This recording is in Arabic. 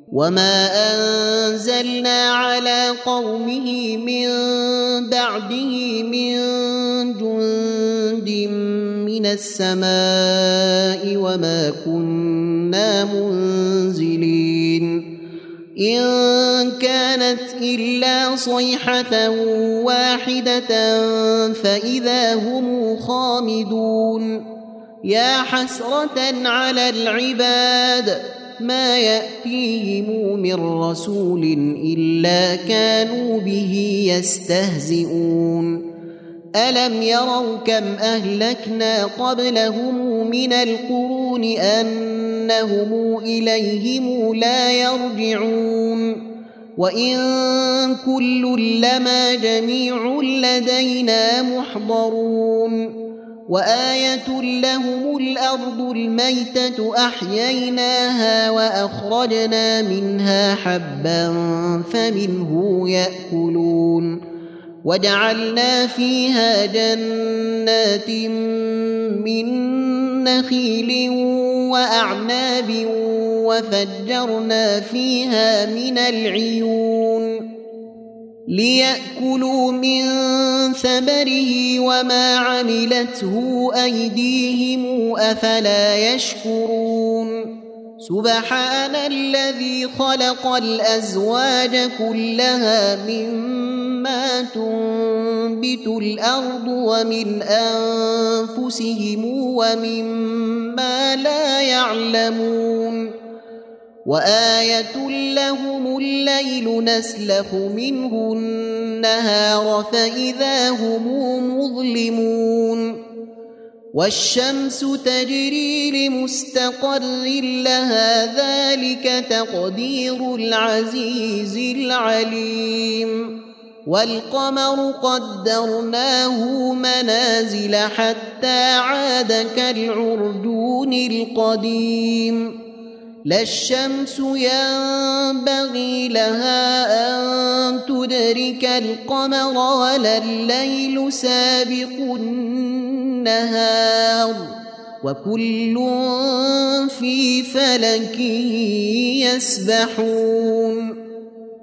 وما أنزلنا على قومه من بعده من جند من السماء وما كنا منزلين إن كانت إلا صيحة واحدة فإذا هم خامدون يا حسرة على العباد ما يأتيهم من رسول إلا كانوا به يستهزئون ألم يروا كم أهلكنا قبلهم من القرون أنهم إليهم لا يرجعون وإن كل لما جميع لدينا محضرون وآية لهم الأرض الميتة أحييناها وأخرجنا منها حبا فمنه يأكلون وجعلنا فيها جنات من نخيل وأعناب وفجرنا فيها من العيون ليأكلوا من ثمره وما عملته أيديهم أفلا يشكرون سبحان الذي خلق الأزواج كلها مما تنبت الأرض ومن أنفسهم ومما لا يعلمون وآية لهم الليل نسلخ منه النهار فإذا هم مظلمون والشمس تجري لمستقر لها ذلك تقدير العزيز العليم والقمر قدرناه منازل حتى عاد كالعرجون القديم لا الشمس ينبغي لها أن تدرك القمر ولا الليل سابق النهار وكل في فلك يسبحون